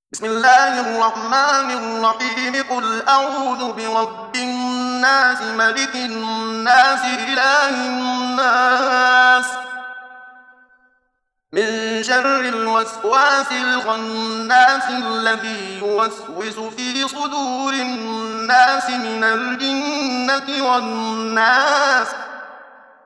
بسم الله الرحمن الرحيم قل أعوذ برب الناس ملك الناس إله الناس من شر الوسواس الخناس الذي يوسوس في صدور الناس من الجنة والناس